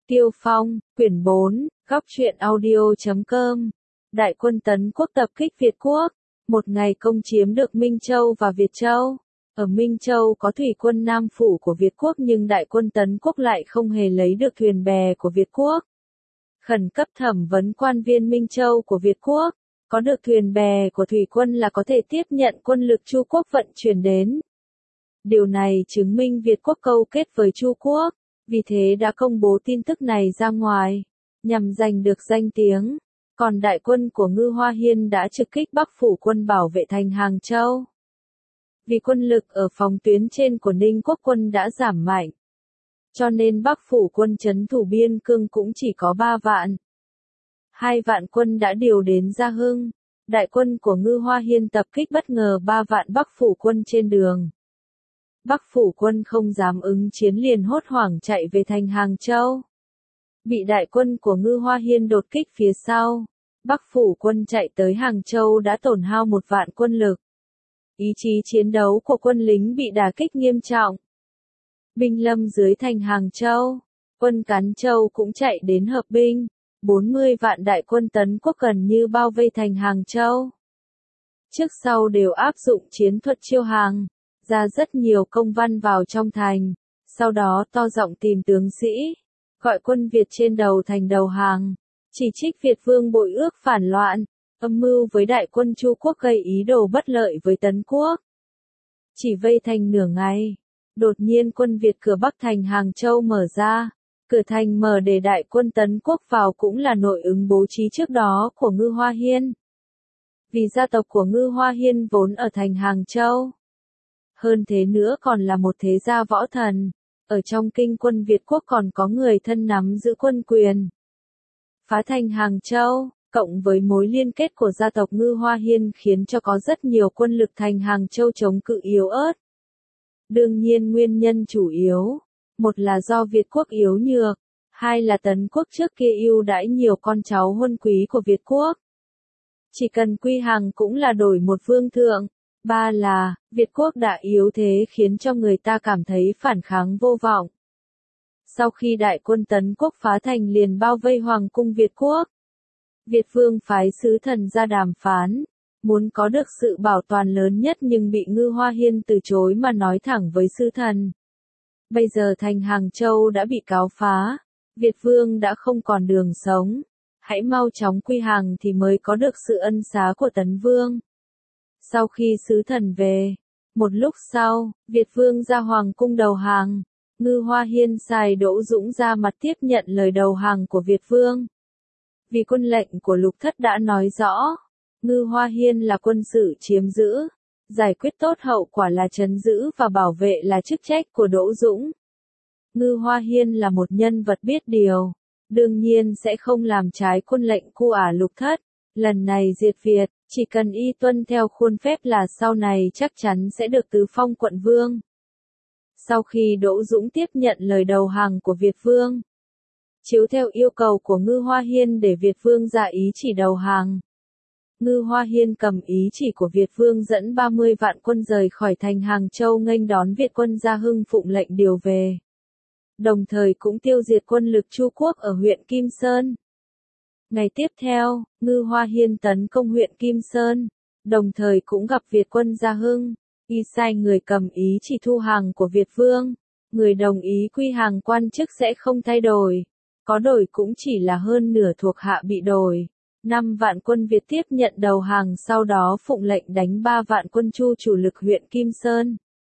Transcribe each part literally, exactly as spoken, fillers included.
Tiêu Phong, quyển bốn, góc truyện audio chấm com. Đại quân tấn quốc tập kích Việt Quốc, một ngày công chiếm được Minh Châu và Việt Châu. Ở Minh Châu có thủy quân Nam Phủ của Việt Quốc nhưng đại quân tấn quốc lại không hề lấy được thuyền bè của Việt Quốc. Khẩn cấp thẩm vấn quan viên Minh Châu của Việt Quốc, có được thuyền bè của thủy quân là có thể tiếp nhận quân lực Chu Quốc vận chuyển đến. Điều này chứng minh Việt Quốc câu kết với Chu Quốc, vì thế đã công bố tin tức này ra ngoài, nhằm giành được danh tiếng. Còn đại quân của Ngư Hoa Hiên đã trực kích Bắc Phủ quân bảo vệ thành Hàng Châu. Vì quân lực ở phòng tuyến trên của Ninh Quốc quân đã giảm mạnh, cho nên Bắc Phủ quân trấn thủ biên cương cũng chỉ có ba vạn. Hai vạn quân đã điều đến Gia Hưng. Đại quân của Ngư Hoa Hiên tập kích bất ngờ ba vạn Bắc Phủ quân trên đường. Bắc Phủ quân không dám ứng chiến liền hốt hoảng chạy về thành Hàng Châu. Bị đại quân của Ngư Hoa Hiên đột kích phía sau, Bắc Phủ quân chạy tới Hàng Châu đã tổn hao một vạn quân lực. Ý chí chiến đấu của quân lính bị đả kích nghiêm trọng. Binh lâm dưới thành Hàng Châu, quân Cán Châu cũng chạy đến hợp binh. bốn mươi vạn đại quân tấn quốc gần như bao vây thành Hàng Châu. Trước sau đều áp dụng chiến thuật chiêu hàng, ra rất nhiều công văn vào trong thành, sau đó to giọng tìm tướng sĩ, gọi quân Việt trên đầu thành đầu hàng, chỉ trích Việt Vương bội ước phản loạn, âm mưu với đại quân Chu Quốc gây ý đồ bất lợi với Tấn Quốc. Chỉ vây thành nửa ngày, đột nhiên quân Việt cửa Bắc thành Hàng Châu mở ra, cửa thành mở để đại quân Tấn Quốc vào cũng là nội ứng bố trí trước đó của Ngư Hoa Hiên. Vì gia tộc của Ngư Hoa Hiên vốn ở thành Hàng Châu. Hơn thế nữa còn là một thế gia võ thần, ở trong kinh quân Việt Quốc còn có người thân nắm giữ quân quyền. Phá thành Hàng Châu, cộng với mối liên kết của gia tộc Ngư Hoa Hiên khiến cho có rất nhiều quân lực thành Hàng Châu chống cự yếu ớt. Đương nhiên nguyên nhân chủ yếu, một là do Việt Quốc yếu nhược, hai là Tấn Quốc trước kia ưu đãi nhiều con cháu huân quý của Việt Quốc. Chỉ cần quy hàng cũng là đổi một vương thượng. Ba là, Việt Quốc đã yếu thế khiến cho người ta cảm thấy phản kháng vô vọng. Sau khi đại quân Tấn Quốc phá thành liền bao vây Hoàng cung Việt Quốc. Việt Vương phái sứ thần ra đàm phán, muốn có được sự bảo toàn lớn nhất nhưng bị Ngư Hoa Hiên từ chối mà nói thẳng với sứ thần. Bây giờ thành Hàng Châu đã bị cáo phá, Việt Vương đã không còn đường sống. Hãy mau chóng quy hàng thì mới có được sự ân xá của Tấn Vương. Sau khi sứ thần về, một lúc sau, Việt Vương ra Hoàng cung đầu hàng. Ngư Hoa Hiên sai Đỗ Dũng ra mặt tiếp nhận lời đầu hàng của Việt Vương. Vì quân lệnh của Lục Thất đã nói rõ, Ngư Hoa Hiên là quân sự chiếm giữ, giải quyết tốt hậu quả là trấn giữ và bảo vệ là chức trách của Đỗ Dũng. Ngư Hoa Hiên là một nhân vật biết điều, đương nhiên sẽ không làm trái quân lệnh của ả Lục Thất. Lần này diệt Việt, chỉ cần y tuân theo khuôn phép là sau này chắc chắn sẽ được tứ phong quận vương. Sau khi Đỗ Dũng tiếp nhận lời đầu hàng của Việt Vương, chiếu theo yêu cầu của Ngư Hoa Hiên để Việt Vương ra ý chỉ đầu hàng. Ngư Hoa Hiên cầm ý chỉ của Việt Vương dẫn ba mươi vạn quân rời khỏi thành Hàng Châu nghênh đón Việt quân Gia Hưng phụng lệnh điều về. Đồng thời cũng tiêu diệt quân lực Chu Quốc ở huyện Kim Sơn. Ngày tiếp theo, Ngư Hoa Hiên tấn công huyện Kim Sơn, đồng thời cũng gặp Việt quân Gia Hưng. Y sai người cầm ý chỉ thu hàng của Việt Vương, người đồng ý quy hàng quan chức sẽ không thay đổi, có đổi cũng chỉ là hơn nửa thuộc hạ bị đổi. Năm vạn quân Việt tiếp nhận đầu hàng sau đó phụng lệnh đánh ba vạn quân Chu chủ lực huyện Kim Sơn.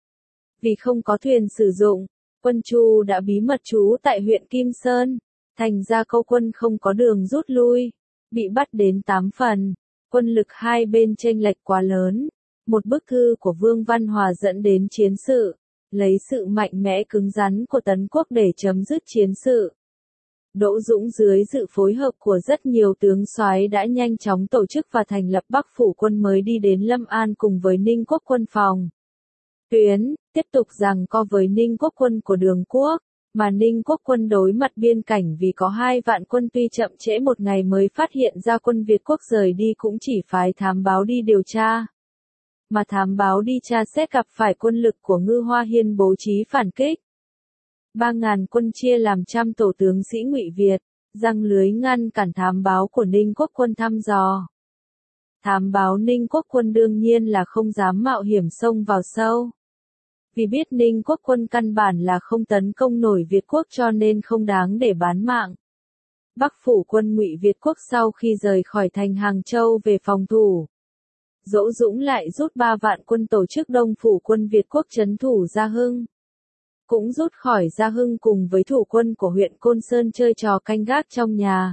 Vì không có thuyền sử dụng, quân Chu đã bí mật trú tại huyện Kim Sơn, thành ra câu quân không có đường rút lui, bị bắt đến tám phần, quân lực hai bên chênh lệch quá lớn. Một bức thư của Vương Văn Hòa dẫn đến chiến sự, lấy sự mạnh mẽ cứng rắn của Tấn Quốc để chấm dứt chiến sự. Đỗ Dũng dưới sự phối hợp của rất nhiều tướng soái đã nhanh chóng tổ chức và thành lập Bắc Phủ quân mới đi đến Lâm An cùng với Ninh Quốc quân phòng tuyến, tiếp tục giằng co với Ninh Quốc quân của Đường Quốc, mà Ninh Quốc quân đối mặt biên cảnh vì có hai vạn quân tuy chậm trễ một ngày mới phát hiện ra quân Việt Quốc rời đi cũng chỉ phái thám báo đi điều tra. Mà thám báo đi tra xét gặp phải quân lực của Ngư Hoa Hiên bố trí phản kích. Ba ngàn quân chia làm trăm tổ tướng sĩ Ngụy Việt, giăng lưới ngăn cản thám báo của Ninh Quốc quân thăm dò. Thám báo Ninh Quốc quân đương nhiên là không dám mạo hiểm xông vào sâu. Vì biết Ninh Quốc quân căn bản là không tấn công nổi Việt quốc cho nên không đáng để bán mạng. Bắc phủ quân Ngụy Việt quốc sau khi rời khỏi thành Hàng Châu về phòng thủ. Dỗ Dũng lại rút ba vạn quân tổ chức Đông phủ quân Việt quốc trấn thủ Gia Hưng. Cũng rút khỏi Gia Hưng cùng với thủ quân của huyện Côn Sơn chơi trò canh gác trong nhà.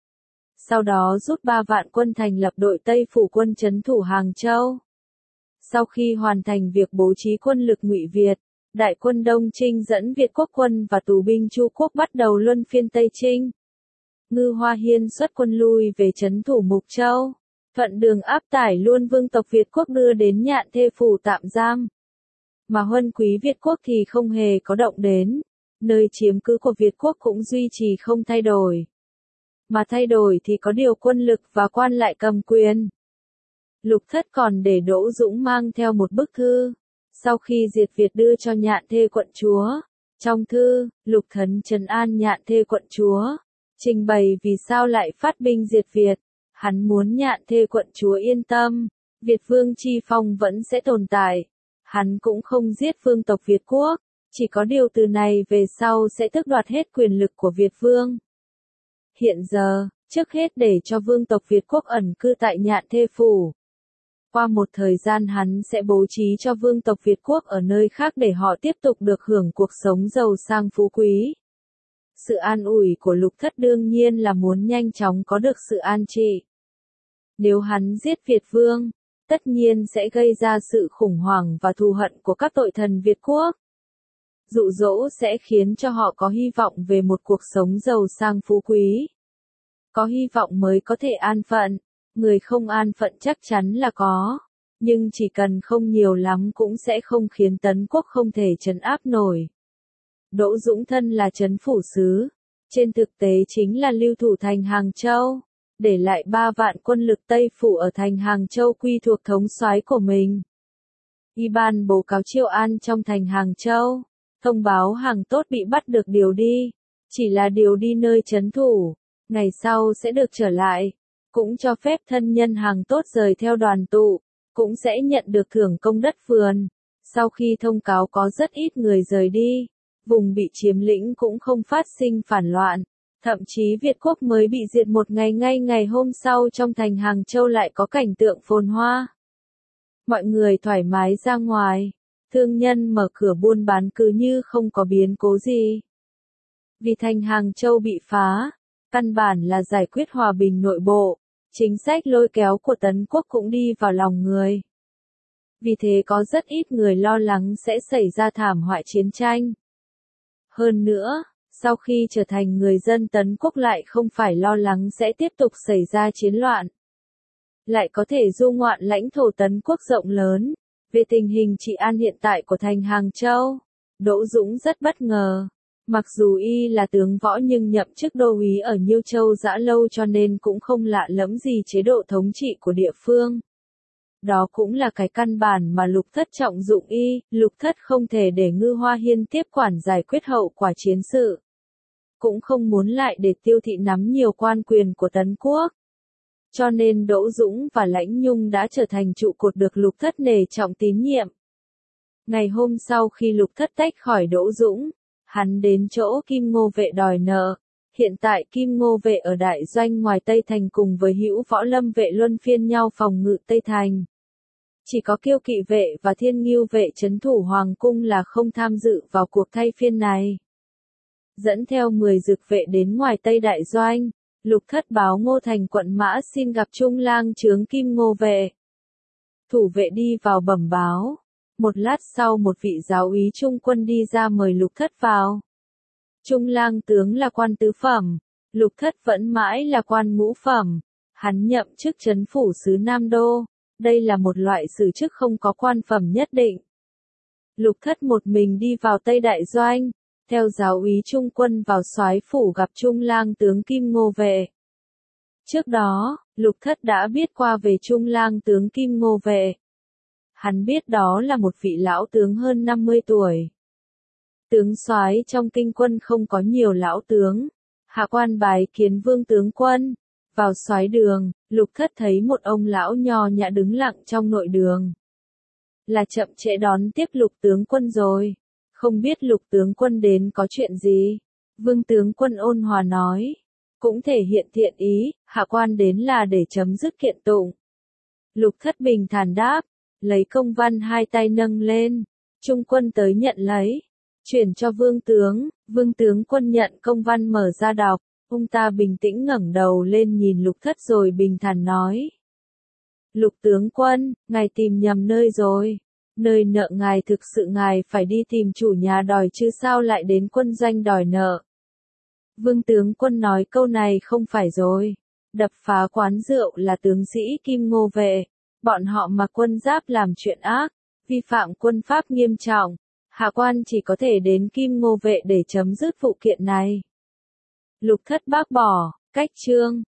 Sau đó rút ba vạn quân thành lập đội Tây phủ quân trấn thủ Hàng Châu. Sau khi hoàn thành việc bố trí quân lực Ngụy Việt, đại quân Đông Trinh dẫn Việt quốc quân và tù binh Chu quốc bắt đầu luân phiên Tây Trinh. Ngư Hoa Hiên xuất quân lui về trấn thủ Mục Châu, thuận đường áp tải luôn vương tộc Việt quốc đưa đến Nhạn Thê phủ tạm giam. Mà Huân Quý Việt quốc thì không hề có động đến, nơi chiếm cứ của Việt quốc cũng duy trì không thay đổi. Mà thay đổi thì có điều quân lực và quan lại cầm quyền. Lục Thất còn để Đỗ Dũng mang theo một bức thư, sau khi diệt Việt đưa cho Nhạn Thê quận chúa. Trong thư, Lục Thấn trấn an Nhạn Thê quận chúa, trình bày vì sao lại phát binh diệt Việt. Hắn muốn Nhạn Thê quận chúa yên tâm, Việt vương chi phong vẫn sẽ tồn tại. Hắn cũng không giết vương tộc Việt quốc, chỉ có điều từ này về sau sẽ tước đoạt hết quyền lực của Việt vương. Hiện giờ, trước hết để cho vương tộc Việt quốc ẩn cư tại Nhạn Thê phủ. Qua một thời gian hắn sẽ bố trí cho vương tộc Việt quốc ở nơi khác để họ tiếp tục được hưởng cuộc sống giàu sang phú quý. Sự an ủi của Lục Thất đương nhiên là muốn nhanh chóng có được sự an trị. Nếu hắn giết Việt vương, tất nhiên sẽ gây ra sự khủng hoảng và thù hận của các tội thần Việt quốc. Dụ dỗ sẽ khiến cho họ có hy vọng về một cuộc sống giàu sang phú quý. Có hy vọng mới có thể an phận, người không an phận chắc chắn là có, nhưng chỉ cần không nhiều lắm cũng sẽ không khiến Tấn quốc không thể trấn áp nổi. Đỗ Dũng thân là trấn phủ sứ, trên thực tế chính là lưu thủ thành Hàng Châu, để lại ba vạn quân lực Tây phủ ở thành Hàng Châu quy thuộc thống soái của mình. Y ban bố cáo chiêu an trong thành Hàng Châu, thông báo Hàng Tốt bị bắt được điều đi, chỉ là điều đi nơi trấn thủ, ngày sau sẽ được trở lại, cũng cho phép thân nhân Hàng Tốt rời theo đoàn tụ, cũng sẽ nhận được thưởng công đất vườn. Sau khi thông cáo có rất ít người rời đi, vùng bị chiếm lĩnh cũng không phát sinh phản loạn. Thậm chí Việt quốc mới bị diệt một ngày ngay ngày hôm sau trong thành Hàng Châu lại có cảnh tượng phồn hoa. Mọi người thoải mái ra ngoài, thương nhân mở cửa buôn bán cứ như không có biến cố gì. Vì thành Hàng Châu bị phá, căn bản là giải quyết hòa bình nội bộ, chính sách lôi kéo của Tấn quốc cũng đi vào lòng người. Vì thế có rất ít người lo lắng sẽ xảy ra thảm họa chiến tranh. Hơn nữa, sau khi trở thành người dân Tấn quốc lại không phải lo lắng sẽ tiếp tục xảy ra chiến loạn. Lại có thể du ngoạn lãnh thổ Tấn quốc rộng lớn. Về tình hình trị an hiện tại của thành Hàng Châu, Đỗ Dũng rất bất ngờ. Mặc dù y là tướng võ nhưng nhậm chức đô úy ở Nhiêu Châu đã lâu cho nên cũng không lạ lẫm gì chế độ thống trị của địa phương. Đó cũng là cái căn bản mà Lục Thất trọng dụng y, Lục Thất không thể để Ngư Hoa Hiên tiếp quản giải quyết hậu quả chiến sự. Cũng không muốn lại để Tiêu Thị nắm nhiều quan quyền của Tấn quốc. Cho nên Đỗ Dũng và Lãnh Nhung đã trở thành trụ cột được Lục Thất nể trọng tín nhiệm. Ngày hôm sau khi Lục Thất tách khỏi Đỗ Dũng, hắn đến chỗ Kim Ngô Vệ đòi nợ. Hiện tại Kim Ngô Vệ ở đại doanh ngoài Tây Thành cùng với Hữu Võ Lâm Vệ luân phiên nhau phòng ngự Tây Thành. Chỉ có Kiêu Kỵ Vệ và Thiên Ngưu Vệ trấn thủ Hoàng cung là không tham dự vào cuộc thay phiên này. Dẫn theo mười dực vệ đến ngoài Tây đại doanh, Lục Thất báo Ngô Thành quận Mã xin gặp Trung lang chướng Kim Ngô Vệ. Thủ vệ đi vào bẩm báo. Một lát sau một vị giáo úy trung quân đi ra mời Lục Thất vào. Trung lang tướng là quan tứ phẩm, Lục Thất vẫn mãi là quan ngũ phẩm. Hắn nhậm chức trấn phủ sứ Nam Đô. Đây là một loại sử chức không có quan phẩm nhất định. Lục Thất một mình đi vào Tây đại doanh, theo giáo úy trung quân vào soái phủ gặp Trung lang tướng Kim Ngô Vệ. Trước đó, Lục Thất đã biết qua về Trung lang tướng Kim Ngô Vệ. Hắn biết đó là một vị lão tướng hơn năm mươi tuổi. Tướng soái trong kinh quân không có nhiều lão tướng. Hạ quan bái kiến Vương tướng quân. Vào soái đường, Lục Thất thấy một ông lão nho nhã đứng lặng trong nội đường. Là chậm trễ đón tiếp Lục tướng quân rồi. Không biết Lục tướng quân đến có chuyện gì? Vương tướng quân ôn hòa nói. Cũng thể hiện thiện ý, hạ quan đến là để chấm dứt kiện tụng. Lục Thất bình thản đáp, lấy công văn hai tay nâng lên. Trung quân tới nhận lấy. Chuyển cho vương tướng, vương tướng quân nhận công văn mở ra đọc. Ông ta bình tĩnh ngẩng đầu lên nhìn Lục Thất rồi bình thản nói. Lục tướng quân, ngài tìm nhầm nơi rồi. Nơi nợ ngài thực sự ngài phải đi tìm chủ nhà đòi chứ sao lại đến quân doanh đòi nợ. Vương tướng quân nói câu này không phải rồi. Đập phá quán rượu là tướng sĩ Kim Ngô Vệ. Bọn họ mặc quân giáp làm chuyện ác, vi phạm quân pháp nghiêm trọng. Hạ quan chỉ có thể đến Kim Ngô Vệ để chấm dứt vụ kiện này. Lục Thất bác bỏ, cách chương.